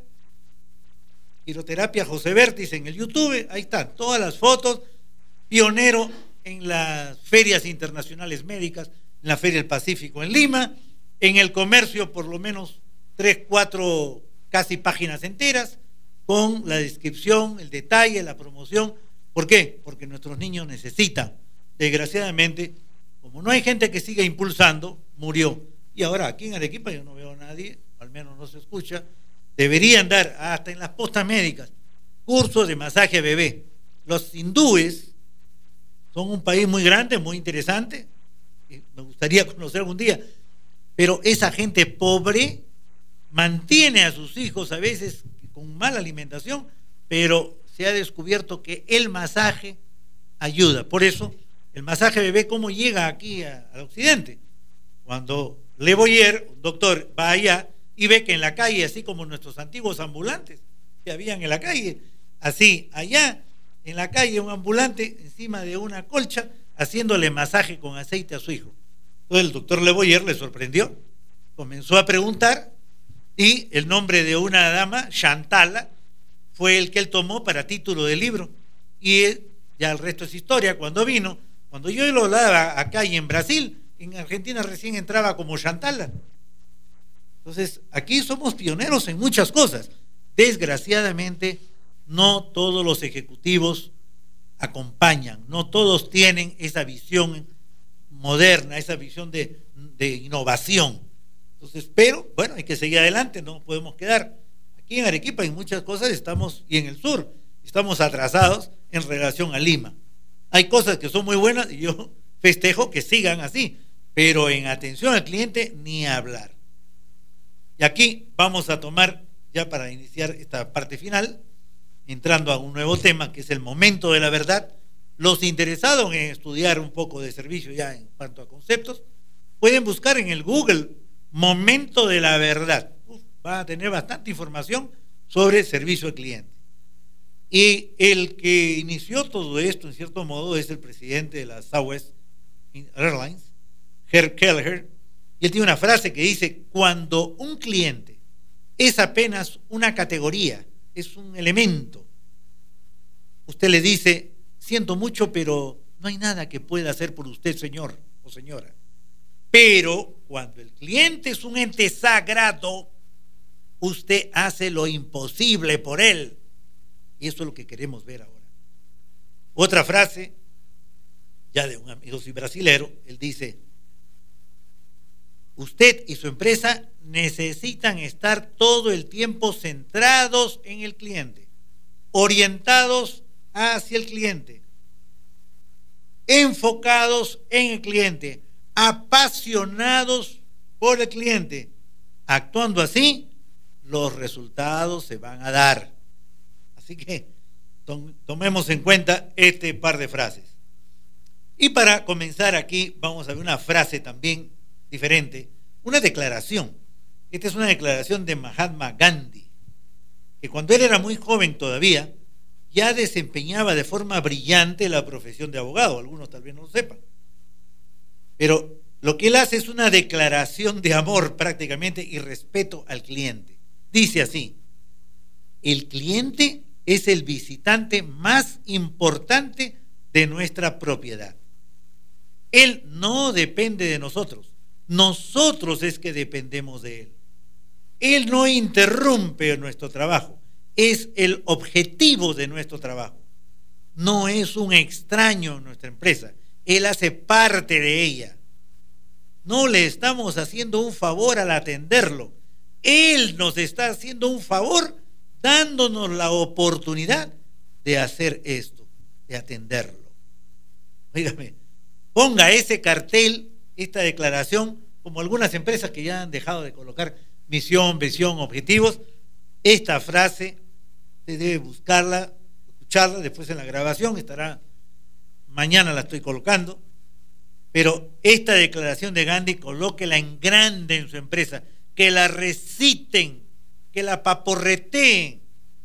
quiroterapia José Vértiz en el YouTube, ahí están todas las fotos, pionero en las ferias internacionales médicas, en la Feria del Pacífico en Lima, en el comercio por lo menos tres, cuatro, casi páginas enteras, con la descripción, el detalle, la promoción. ¿Por qué? Porque nuestros niños necesitan. Desgraciadamente, como no hay gente que siga impulsando, murió. Y ahora aquí en Arequipa yo no veo a nadie, al menos no se escucha. Deberían dar, hasta en las postas médicas, cursos de masaje a bebé. Los hindúes son un país muy grande, muy interesante, y me gustaría conocer algún día, pero esa gente pobre mantiene a sus hijos a veces con mala alimentación, pero se ha descubierto que el masaje ayuda. Por eso, el masaje bebé, ¿cómo llega aquí a, al occidente? Cuando Le Boyer, un doctor, va allá y ve que en la calle, así como nuestros antiguos ambulantes que habían en la calle, así, allá en la calle, un ambulante encima de una colcha haciéndole masaje con aceite a su hijo. Entonces el doctor Le Boyer le sorprendió, comenzó a preguntar y el nombre de una dama, Chantala, fue el que él tomó para título del libro. Y él, ya el resto es historia. Cuando vino, cuando yo lo hablaba acá y en Brasil, en Argentina recién entraba como Chantala. Entonces, aquí somos pioneros en muchas cosas. Desgraciadamente, no todos los ejecutivos acompañan, no todos tienen esa visión moderna, esa visión de, de innovación. Entonces, pero, bueno, hay que seguir adelante, no podemos quedar. Aquí en Arequipa en muchas cosas estamos, y en el sur, estamos atrasados en relación a Lima. Hay cosas que son muy buenas y yo festejo que sigan así, pero en atención al cliente ni hablar. Y aquí vamos a tomar, ya para iniciar esta parte final, entrando a un nuevo tema que es el momento de la verdad. Los interesados en estudiar un poco de servicio ya en cuanto a conceptos, pueden buscar en el Google momento de la verdad. Uf, van a tener bastante información sobre servicio al cliente. Y el que inició todo esto, en cierto modo, es el presidente de la Southwest Airlines, Herb Kelleher, y él tiene una frase que dice: cuando un cliente es apenas una categoría, es un elemento, usted le dice: siento mucho, pero no hay nada que pueda hacer por usted, señor o señora. Pero cuando el cliente es un ente sagrado, usted hace lo imposible por él. Y eso es lo que queremos ver ahora. Otra frase, ya de un amigo brasilero, él dice: usted y su empresa necesitan estar todo el tiempo centrados en el cliente, orientados hacia el cliente, enfocados en el cliente, apasionados por el cliente. Actuando así, los resultados se van a dar. Así que tomemos en cuenta este par de frases. Y para comenzar aquí, vamos a ver una frase también diferente, una declaración. Esta es una declaración de Mahatma Gandhi, que cuando él era muy joven todavía, ya desempeñaba de forma brillante la profesión de abogado. Algunos tal vez no lo sepan. Pero lo que él hace es una declaración de amor prácticamente y respeto al cliente. Dice así: el cliente es el visitante más importante de nuestra propiedad. Él no depende de nosotros. Nosotros es que dependemos de él. Él no interrumpe nuestro trabajo. Es el objetivo de nuestro trabajo. No es un extraño en nuestra empresa. Él hace parte de ella. No le estamos haciendo un favor al atenderlo. Él nos está haciendo un favor dándonos la oportunidad de hacer esto, de atenderlo. Óigame, ponga ese cartel, esta declaración, como algunas empresas que ya han dejado de colocar misión, visión, objetivos. Esta frase se debe buscarla, escucharla, después en la grabación estará, mañana la estoy colocando, pero esta declaración de Gandhi, colóquela en grande en su empresa, que la reciten, que la paporreteen,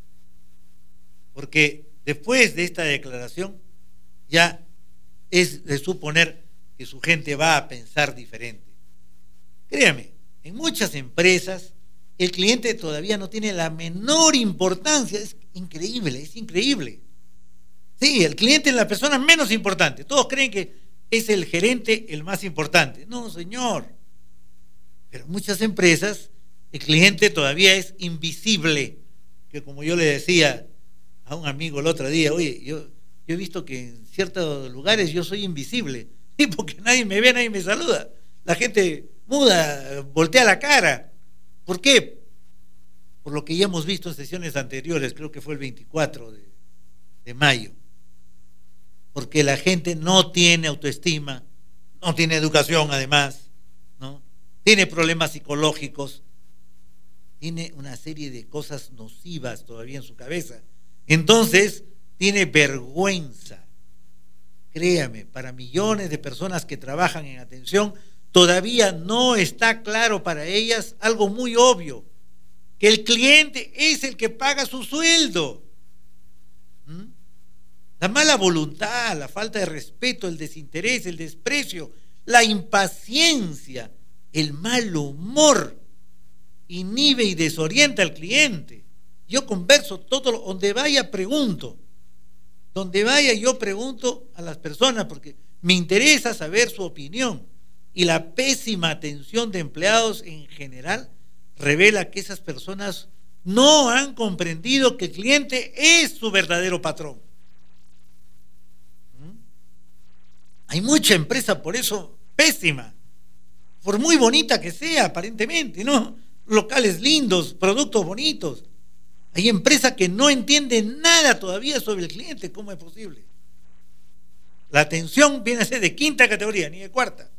porque después de esta declaración ya es de suponer que su gente va a pensar diferente. Créame, en muchas empresas el cliente todavía no tiene la menor importancia. Es increíble, es increíble. Sí, el cliente es la persona menos importante. Todos creen que es el gerente el más importante. No, señor. Pero en muchas empresas el cliente todavía es invisible. Que como yo le decía a un amigo el otro día, oye, yo, yo he visto que en ciertos lugares yo soy invisible. Sí, porque nadie me ve, nadie me saluda. La gente muda, voltea la cara. ¿Por qué? Por lo que ya hemos visto en sesiones anteriores, creo que fue el veinticuatro de, de mayo. Porque la gente no tiene autoestima, no tiene educación además, ¿no? Tiene problemas psicológicos, tiene una serie de cosas nocivas todavía en su cabeza. Entonces, tiene vergüenza. Créame, para millones de personas que trabajan en atención, todavía no está claro para ellas algo muy obvio, que el cliente es el que paga su sueldo. ¿Mm? La mala voluntad, la falta de respeto, el desinterés, el desprecio, la impaciencia, el mal humor inhibe y desorienta al cliente. Yo converso todo, donde vaya pregunto, donde vaya yo pregunto a las personas porque me interesa saber su opinión. Y la pésima atención de empleados en general revela que esas personas no han comprendido que el cliente es su verdadero patrón. ¿Mm? Hay mucha empresa por eso pésima, por muy bonita que sea aparentemente, ¿no? Locales lindos, productos bonitos. Hay empresas que no entienden nada todavía sobre el cliente. ¿Cómo es posible? La atención viene a ser de quinta categoría, ni de cuarta.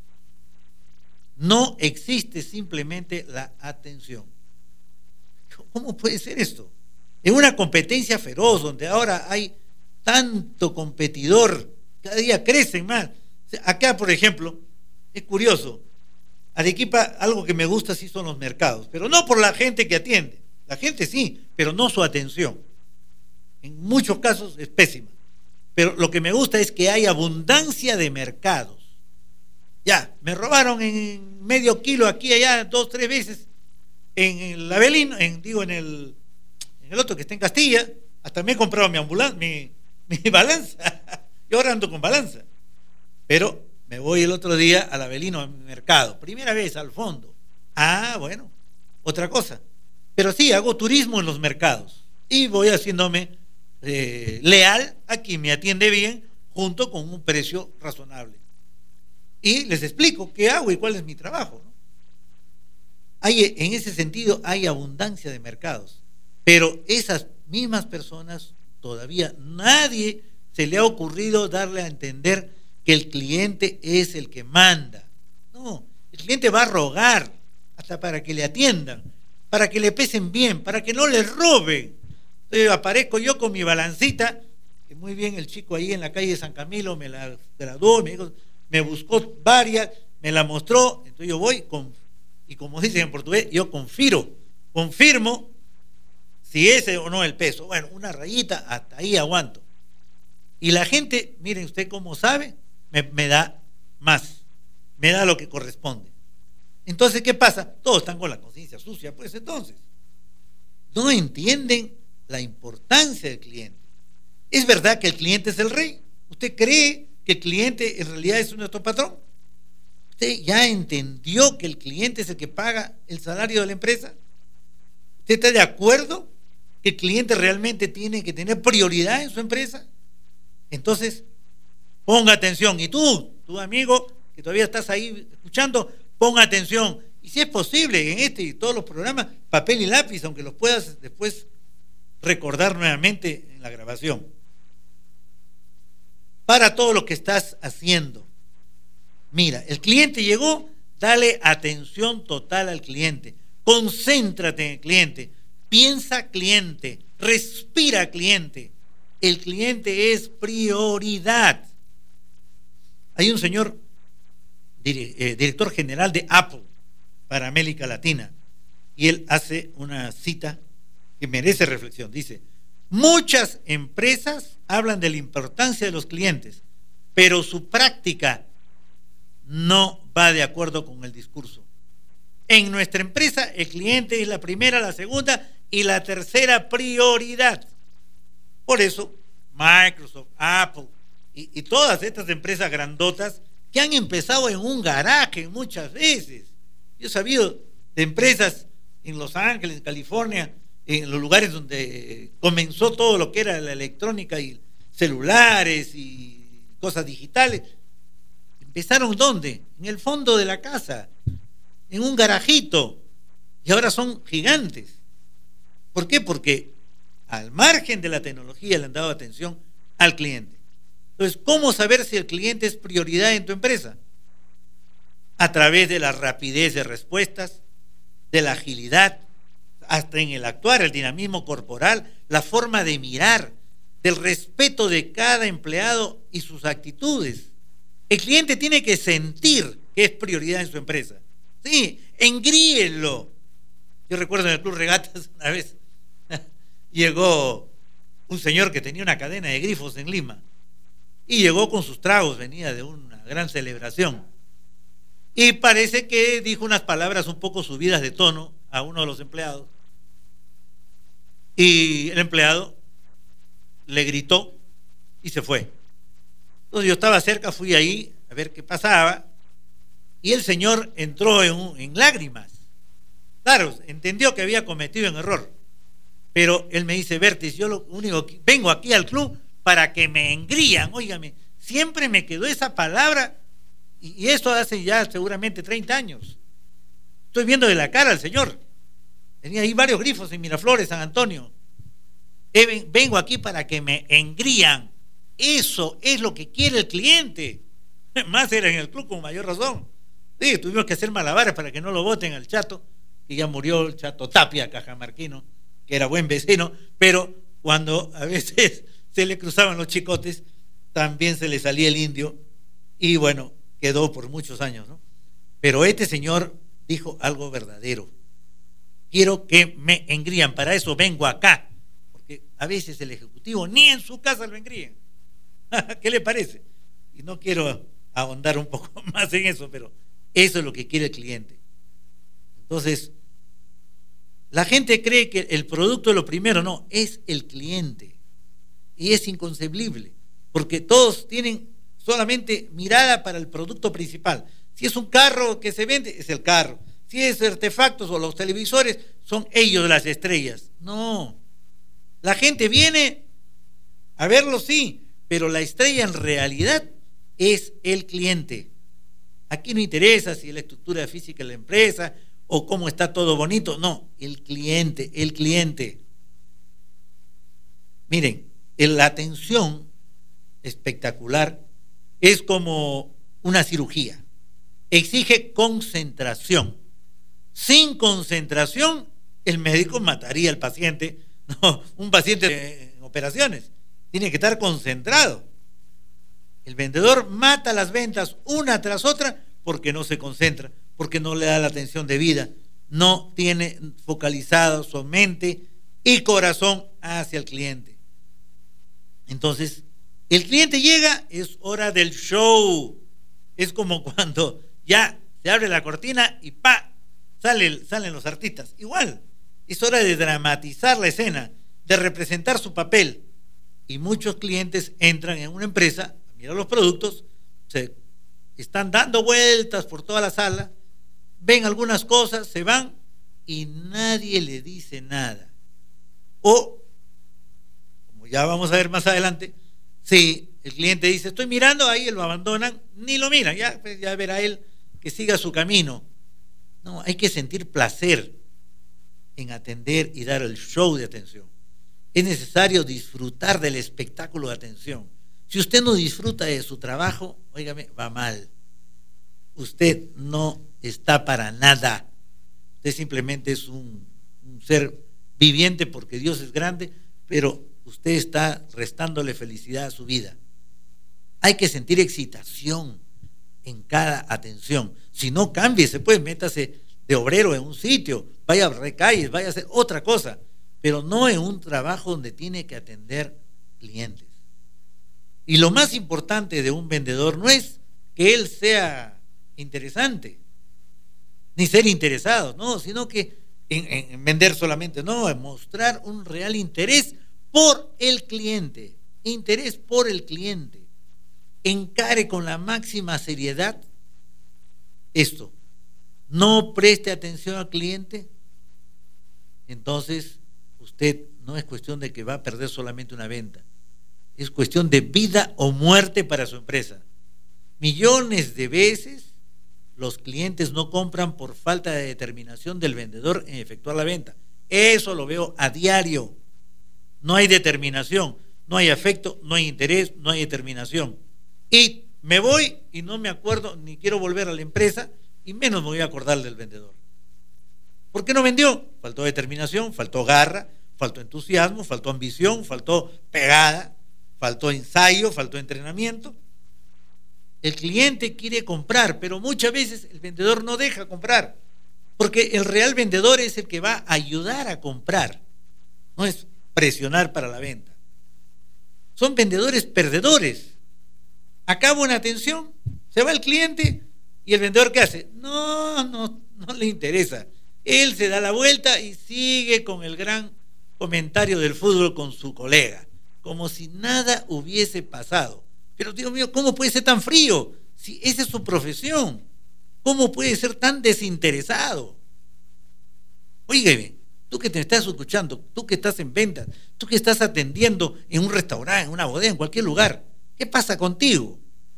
No existe simplemente la atención. ¿Cómo puede ser esto? En una competencia feroz, donde ahora hay tanto competidor, cada día crecen más. Acá, por ejemplo, es curioso, Arequipa, algo que me gusta sí son los mercados, pero no por la gente que atiende. La gente sí, pero no su atención. En muchos casos es pésima. Pero lo que me gusta es que hay abundancia de mercados. Ya, me robaron en medio kilo aquí y allá dos, tres veces en el Avelino, en, digo en el, en el otro que está en Castilla, hasta me he comprado mi ambulancia, mi, mi balanza. Yo ahora ando con balanza. Pero me voy el otro día al Avelino, a mi mercado, primera vez al fondo. Ah, bueno, otra cosa. Pero sí, hago turismo en los mercados y voy haciéndome eh, leal a quien me atiende bien junto con un precio razonable. Y les explico qué hago y cuál es mi trabajo, ¿no? Hay, en ese sentido hay abundancia de mercados, pero esas mismas personas todavía nadie se le ha ocurrido darle a entender que el cliente es el que manda. No, el cliente va a rogar hasta para que le atiendan, para que le pesen bien, para que no le roben. Entonces aparezco yo con mi balancita, que muy bien el chico ahí en la calle de San Camilo me la graduó, me dijo, me buscó varias, me la mostró, entonces yo voy con, y como dicen en portugués, yo confiro, confirmo si ese o no el peso. Bueno, una rayita, hasta ahí aguanto. Y la gente, miren usted cómo sabe, me, me da más, me da lo que corresponde. Entonces, ¿qué pasa? Todos están con la conciencia sucia, pues entonces. No entienden la importancia del cliente. ¿Es verdad que el cliente es el rey? ¿Usted cree que el cliente en realidad es nuestro patrón? ¿Usted ya entendió que el cliente es el que paga el salario de la empresa? ¿Usted está de acuerdo que el cliente realmente tiene que tener prioridad en su empresa? Entonces, ponga atención. Y tú, tu amigo, que todavía estás ahí escuchando, ponga atención. Y si es posible, en este y todos los programas, papel y lápiz, aunque los puedas después recordar nuevamente en la grabación. Para todo lo que estás haciendo. Mira, el cliente llegó, dale atención total al cliente. concéntrate en el cliente, piensa cliente, respira cliente. El cliente es prioridad. Hay un señor director general de Apple para América Latina y él hace una cita que merece reflexión. Dice: muchas empresas hablan de la importancia de los clientes, pero su práctica no va de acuerdo con el discurso. En nuestra empresa el cliente es la primera, la segunda y la tercera prioridad. Por eso Microsoft, Apple y, y todas estas empresas grandotas que han empezado en un garaje muchas veces. Yo he sabido de empresas en Los Ángeles, en California, en los lugares donde comenzó todo lo que era la electrónica y celulares y cosas digitales. ¿Empezaron dónde? En el fondo de la casa, en un garajito, y ahora son gigantes. ¿Por qué? Porque al margen de la tecnología le han dado atención al cliente. Entonces, ¿cómo saber si el cliente es prioridad en tu empresa? A través de la rapidez de respuestas, de la agilidad, hasta en el actuar, el dinamismo corporal, la forma de mirar, del respeto de cada empleado y sus actitudes. El cliente tiene que sentir que es prioridad en su empresa. Sí, engríenlo. Yo recuerdo en el Club Regatas una vez llegó un señor que tenía una cadena de grifos en Lima y llegó con sus tragos, venía de una gran celebración y parece que dijo unas palabras un poco subidas de tono a uno de los empleados y el empleado le gritó y se fue. Entonces yo estaba cerca, fui ahí a ver qué pasaba y el señor entró en, un, en lágrimas. Claro, entendió que había cometido un error, pero él me dice: Bertis, yo lo único que vengo aquí al club para que me engrían. Óigame, siempre me quedó esa palabra y, y esto hace ya seguramente treinta años. Estoy viendo de la cara al señor. Tenía ahí varios grifos en Miraflores, San Antonio. Eh, vengo aquí para que me engrían. Eso es lo que quiere el cliente. Más era en el club con mayor razón. Sí, tuvimos que hacer malabares para que no lo voten al Chato, que ya murió el Chato Tapia, cajamarquino, que era buen vecino, pero cuando a veces se le cruzaban los chicotes, también se le salía el indio, y bueno, quedó por muchos años, ¿no? Pero este señor dijo algo verdadero: quiero que me engrían, para eso vengo acá, porque a veces el ejecutivo ni en su casa lo engrían. ¿Qué le parece? Y no quiero ahondar un poco más en eso, pero eso es lo que quiere el cliente. Entonces, la gente cree que el producto es lo primero. No, es el cliente. Y es inconcebible, porque todos tienen solamente mirada para el producto principal. Si es un carro que se vende, es el carro. Si es artefactos o los televisores, son ellos las estrellas. No, la gente viene a verlo, sí, pero la estrella en realidad es el cliente. Aquí no interesa si es la estructura física de la empresa o cómo está todo bonito. No, el cliente, el cliente. Miren, la atención espectacular es como una cirugía. Exige concentración. Sin concentración, el médico mataría al paciente. No, un paciente en operaciones tiene que estar concentrado. El vendedor mata las ventas una tras otra porque no se concentra, porque no le da la atención debida, no tiene focalizado su mente y corazón hacia el cliente. Entonces, el cliente llega, es hora del show. Es como cuando ya se abre la cortina y ¡pa! Sale, salen los artistas. Igual, es hora de dramatizar la escena, de representar su papel. Y muchos clientes entran en una empresa, miran los productos, se están dando vueltas por toda la sala, ven algunas cosas, se van y nadie le dice nada. O, como ya vamos a ver más adelante, si el cliente dice estoy mirando, ahí lo abandonan, ni lo miran, ya, pues ya verá él que siga su camino. No, hay que sentir placer en atender y dar el show de atención. Es necesario disfrutar del espectáculo de atención. Si usted no disfruta de su trabajo, óigame, va mal. Usted no está para nada. Usted simplemente es un, un ser viviente porque Dios es grande, pero usted está restándole felicidad a su vida. Hay que sentir excitación en cada atención. Si no, cámbiese, pues métase de obrero en un sitio, vaya a recalles, vaya a hacer otra cosa, pero no en un trabajo donde tiene que atender clientes. Y lo más importante de un vendedor no es que él sea interesante, ni ser interesado, no, sino que en, en vender solamente, no, en mostrar un real interés por el cliente, interés por el cliente. Encare con la máxima seriedad esto, no preste atención al cliente, entonces usted no es cuestión de que va a perder solamente una venta, es cuestión de vida o muerte para su empresa. Millones de veces los clientes no compran por falta de determinación del vendedor en efectuar la venta. Eso lo veo a diario. No hay determinación, no hay afecto, no hay interés, no hay determinación. Y me voy y no me acuerdo, ni quiero volver a la empresa, y menos me voy a acordar del vendedor. ¿Por qué no vendió? Faltó determinación, faltó garra, faltó entusiasmo, faltó ambición, faltó pegada, faltó ensayo, faltó entrenamiento. El cliente quiere comprar, pero muchas veces el vendedor no deja comprar, porque el real vendedor es el que va a ayudar a comprar, no es presionar para la venta. Son vendedores perdedores. Acaba una atención, se va el cliente y el vendedor ¿qué hace? No, no, no le interesa. Él se da la vuelta y sigue con el gran comentario del fútbol con su colega, como si nada hubiese pasado. Pero Dios mío, ¿cómo puede ser tan frío? Si esa es su profesión, ¿cómo puede ser tan desinteresado? Óigame, tú que te estás escuchando, tú que estás en ventas, tú que estás atendiendo en un restaurante, en una bodega, en cualquier lugar, ¿qué pasa contigo?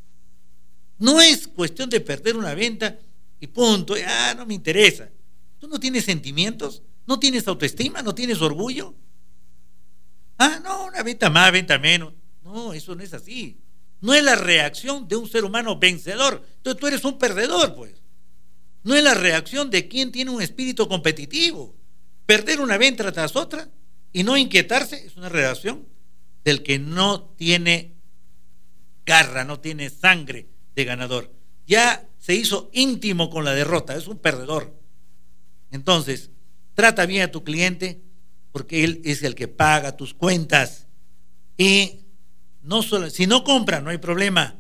No es cuestión de perder una venta y punto, ah, no me interesa. ¿Tú no tienes sentimientos? ¿No tienes autoestima? ¿No tienes orgullo? Ah, no, una venta más, venta menos. No, eso no es así. No es la reacción de un ser humano vencedor. Entonces tú eres un perdedor, pues. No es la reacción de quien tiene un espíritu competitivo. Perder una venta tras otra y no inquietarse es una reacción del que no tiene garra, no tiene sangre de ganador. Ya se hizo íntimo con la derrota, es un perdedor. Entonces, trata bien a tu cliente porque él es el que paga tus cuentas. Y no solo, si no compra, no hay problema.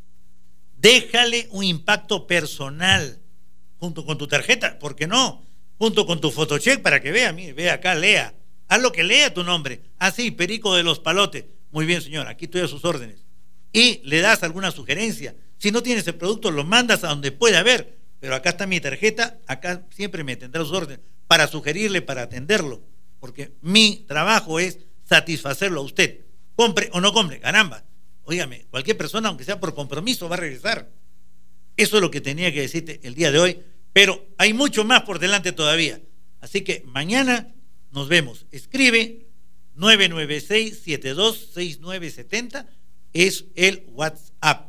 Déjale un impacto personal junto con tu tarjeta, ¿por qué no? Junto con tu photocheck para que vea, mire, vea acá, lea. Haz lo que lea tu nombre. Ah, sí, Perico de los Palotes. Muy bien, señor, aquí estoy a sus órdenes. Y le das alguna sugerencia. Si no tienes el producto, lo mandas a donde pueda haber. Pero acá está mi tarjeta, acá siempre me tendrá sus órdenes para sugerirle, para atenderlo. Porque mi trabajo es satisfacerlo a usted. Compre o no compre, caramba. Óigame, cualquier persona, aunque sea por compromiso, va a regresar. Eso es lo que tenía que decirte el día de hoy. Pero hay mucho más por delante todavía. Así que mañana nos vemos. Escribe nueve nueve seis, siete dos seis nueve siete cero. Es el WhatsApp.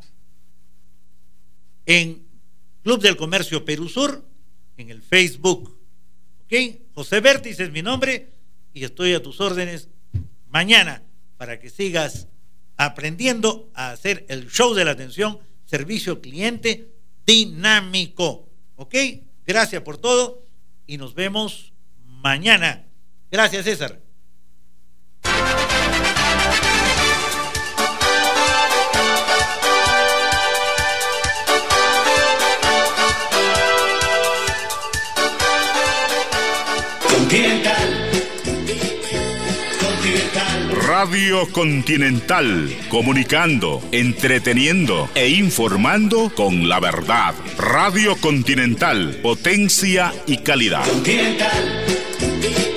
En Club del Comercio Perú Sur, en el Facebook. ¿Ok? José Vértiz es mi nombre y estoy a tus órdenes mañana para que sigas aprendiendo a hacer el show de la atención, servicio cliente dinámico. ¿Ok? Gracias por todo y nos vemos mañana. Gracias, César. Continental. Continental. Radio Continental, comunicando, entreteniendo e informando con la verdad. Radio Continental, potencia y calidad. Continental.